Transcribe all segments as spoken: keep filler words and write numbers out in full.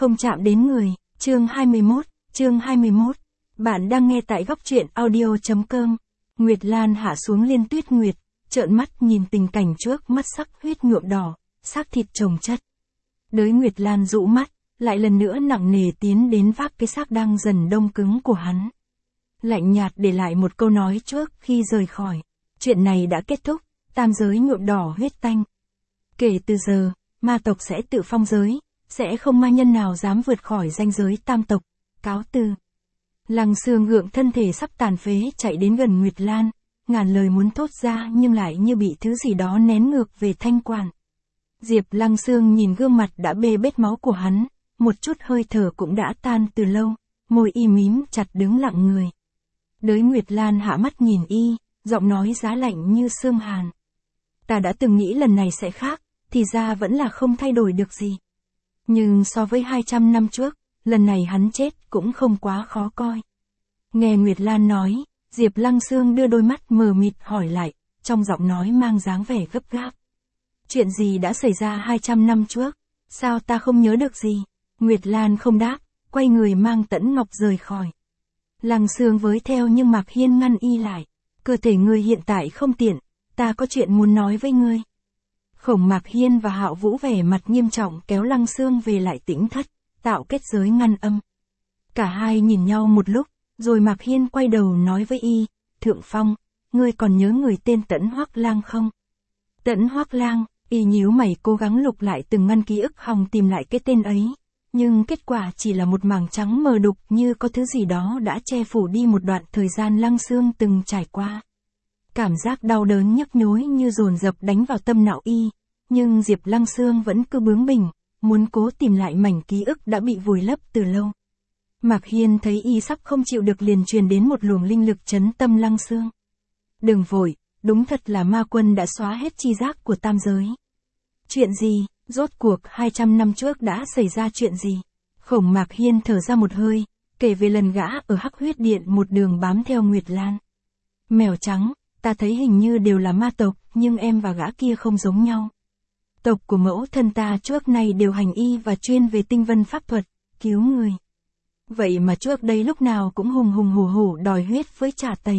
Không chạm đến người, chương hai mươi mốt, chương hai mươi mốt. Bạn đang nghe tại góc truyện audio chấm com. Nguyệt Lan hạ xuống Liên Tuyết Nguyệt, trợn mắt nhìn tình cảnh trước mắt sắc huyết nhuộm đỏ, xác thịt chồng chất. Đới Nguyệt Lan dụ mắt, lại lần nữa nặng nề tiến đến vác cái xác đang dần đông cứng của hắn. Lạnh nhạt để lại một câu nói trước khi rời khỏi. Chuyện này đã kết thúc, tam giới nhuộm đỏ huyết tanh. Kể từ giờ, ma tộc sẽ tự phong giới, sẽ không ma nhân nào dám vượt khỏi ranh giới tam tộc. Cáo từ. Lăng Xương gượng thân thể sắp tàn phế chạy đến gần Nguyệt Lan, ngàn lời muốn thốt ra nhưng lại như bị thứ gì đó nén ngược về thanh quản. Diệp Lăng Xương nhìn gương mặt đã bê bết máu của hắn, một chút hơi thở cũng đã tan từ lâu, môi y mím chặt đứng lặng người. Đới Nguyệt Lan hạ mắt nhìn y, giọng nói giá lạnh như xương hàn. Ta đã từng nghĩ lần này sẽ khác, thì ra vẫn là không thay đổi được gì. Nhưng so với hai trăm năm trước, lần này hắn chết cũng không quá khó coi. Nghe Nguyệt Lan nói, Diệp Lăng Xương đưa đôi mắt mờ mịt hỏi lại, trong giọng nói mang dáng vẻ gấp gáp. Chuyện gì đã xảy ra hai trăm năm trước, sao ta không nhớ được gì? Nguyệt Lan không đáp, quay người mang Tẫn Ngọc rời khỏi. Lăng Xương với theo nhưng Mạc Hiên ngăn y lại. Cơ thể ngươi hiện tại không tiện, ta có chuyện muốn nói với ngươi. Khổng Mạc Hiên và Hạo Vũ vẻ mặt nghiêm trọng kéo Lăng Xương về lại tĩnh thất, tạo kết giới ngăn âm. Cả hai nhìn nhau một lúc, rồi Mạc Hiên quay đầu nói với y, Thượng Phong, ngươi còn nhớ người tên Tẫn Hoắc Lang không? Tẫn Hoắc Lang, y nhíu mày cố gắng lục lại từng ngăn ký ức hòng tìm lại cái tên ấy. Nhưng kết quả chỉ là một mảng trắng mờ đục như có thứ gì đó đã che phủ đi một đoạn thời gian Lăng Xương từng trải qua. Cảm giác đau đớn nhức nhối như dồn dập đánh vào tâm não y, nhưng Diệp Lăng Xương vẫn cứ bướng bỉnh, muốn cố tìm lại mảnh ký ức đã bị vùi lấp từ lâu. Mạc Hiên thấy y sắp không chịu được liền truyền đến một luồng linh lực chấn tâm Lăng Xương. Đừng vội, đúng thật là ma quân đã xóa hết chi giác của tam giới. Chuyện gì? Rốt cuộc hai trăm năm trước đã xảy ra chuyện gì? Khổng Mạc Hiên thở ra một hơi, kể về lần gã ở Hắc Huyết Điện một đường bám theo Nguyệt Lan. Mèo trắng, ta thấy hình như đều là ma tộc, nhưng em và gã kia không giống nhau. Tộc của mẫu thân ta trước nay đều hành y và chuyên về tinh vân pháp thuật, cứu người. Vậy mà trước đây lúc nào cũng hùng hùng hổ hổ đòi huyết với Trà Tẩy.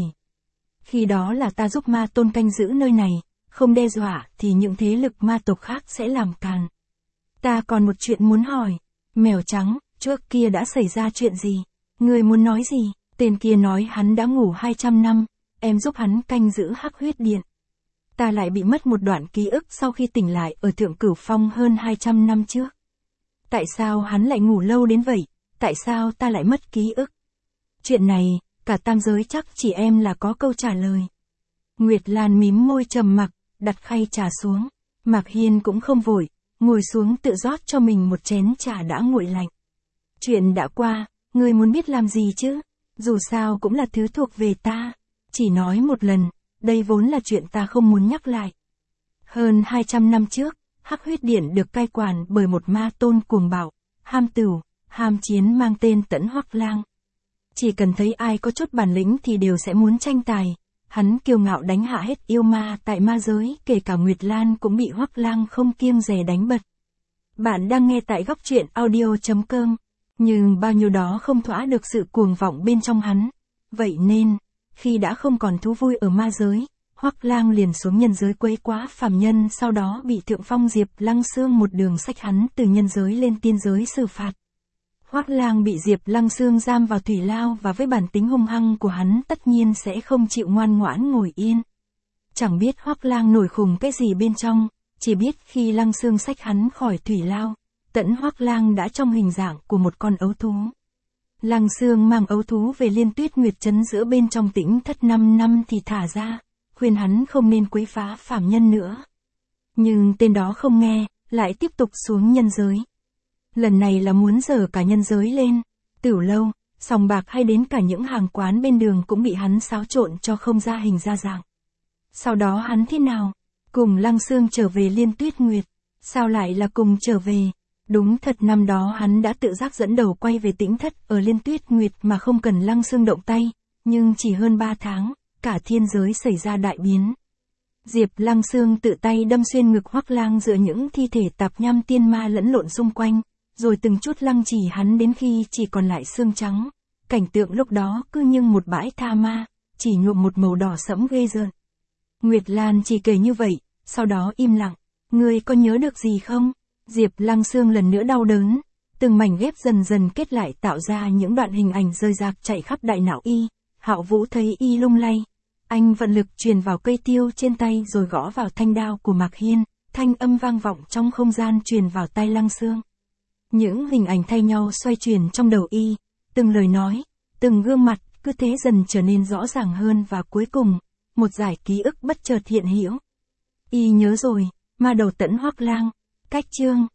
Khi đó là ta giúp ma tôn canh giữ nơi này. Không đe dọa thì những thế lực ma tộc khác sẽ làm càn. Ta còn một chuyện muốn hỏi. Mèo trắng, trước kia đã xảy ra chuyện gì? Ngươi muốn nói gì? Tên kia nói hắn đã ngủ hai trăm năm, em giúp hắn canh giữ Hắc Huyết Điện. Ta lại bị mất một đoạn ký ức sau khi tỉnh lại ở Thượng Cửu Phong hơn hai trăm năm trước. Tại sao hắn lại ngủ lâu đến vậy? Tại sao ta lại mất ký ức? Chuyện này, cả tam giới chắc chỉ em là có câu trả lời. Nguyệt Lan mím môi trầm mặc, đặt khay trà xuống. Mạc Hiên cũng không vội, ngồi xuống tự rót cho mình một chén trà đã nguội lạnh. Chuyện đã qua, ngươi muốn biết làm gì chứ? Dù sao cũng là thứ thuộc về ta. Chỉ nói một lần, đây vốn là chuyện ta không muốn nhắc lại. Hơn hai trăm năm trước, Hắc Huyết Điện được cai quản bởi một ma tôn cuồng bạo, ham tửu, ham chiến mang tên Tẫn Hoắc Lang. Chỉ cần thấy ai có chút bản lĩnh thì đều sẽ muốn tranh tài. Hắn kiêu ngạo đánh hạ hết yêu ma tại ma giới, kể cả Nguyệt Lan cũng bị Hoắc Lang không kiêng dè đánh bật. Bạn đang nghe tại góc truyện audio chấm com, nhưng bao nhiêu đó không thỏa được sự cuồng vọng bên trong hắn. Vậy nên, khi đã không còn thú vui ở ma giới, Hoắc Lang liền xuống nhân giới quấy quá phàm nhân, sau đó bị Thượng Phong Diệp Lăng Xương một đường xách hắn từ nhân giới lên tiên giới xử phạt. Hoắc Lang bị Diệp Lăng Xương giam vào thủy lao và với bản tính hung hăng của hắn tất nhiên sẽ không chịu ngoan ngoãn ngồi yên. Chẳng biết Hoắc Lang nổi khùng cái gì bên trong, chỉ biết khi Lăng Xương xách hắn khỏi thủy lao, Tẫn Hoắc Lang đã trong hình dạng của một con ấu thú. Lăng Xương mang ấu thú về Liên Tuyết Nguyệt trấn giữa bên trong tĩnh thất năm năm thì thả ra, khuyên hắn không nên quấy phá phàm nhân nữa. Nhưng tên đó không nghe, lại tiếp tục xuống nhân giới. Lần này là muốn dở cả nhân giới lên. Tửu lâu, sòng bạc hay đến cả những hàng quán bên đường cũng bị hắn xáo trộn cho không ra hình ra dạng. Sau đó hắn thế nào? Cùng Lăng Xương trở về Liên Tuyết Nguyệt. Sao lại là cùng trở về? Đúng thật năm đó hắn đã tự giác dẫn đầu quay về tĩnh thất ở Liên Tuyết Nguyệt mà không cần Lăng Xương động tay. Nhưng chỉ hơn ba tháng, cả thiên giới xảy ra đại biến. Diệp Lăng Xương tự tay đâm xuyên ngực Hoắc Lang giữa những thi thể tạp nham tiên ma lẫn lộn xung quanh. rồi từng chút lăng trì hắn đến khi chỉ còn lại xương trắng. Cảnh tượng lúc đó cứ như một bãi tha ma, chỉ nhuộm một màu đỏ sẫm ghê rợn. Nguyệt Lan chỉ kể như vậy, sau đó im lặng. Ngươi có nhớ được gì không? Diệp Lăng Xương lần nữa đau đớn. Từng mảnh ghép dần dần kết lại tạo ra những đoạn hình ảnh rơi rạc chạy khắp đại não y. Hạo Vũ thấy y lung lay. Anh vận lực truyền vào cây tiêu trên tay rồi gõ vào thanh đao của Mạc Hiên. Thanh âm vang vọng trong không gian truyền vào tai Lăng Xương. Những hình ảnh thay nhau xoay chuyển trong đầu y. Từng lời nói, từng gương mặt, cứ thế dần trở nên rõ ràng hơn và cuối cùng, một dải ký ức bất chợt hiện hữu. Y nhớ rồi, ma đầu Tẫn Hoắc Lang. Cách chương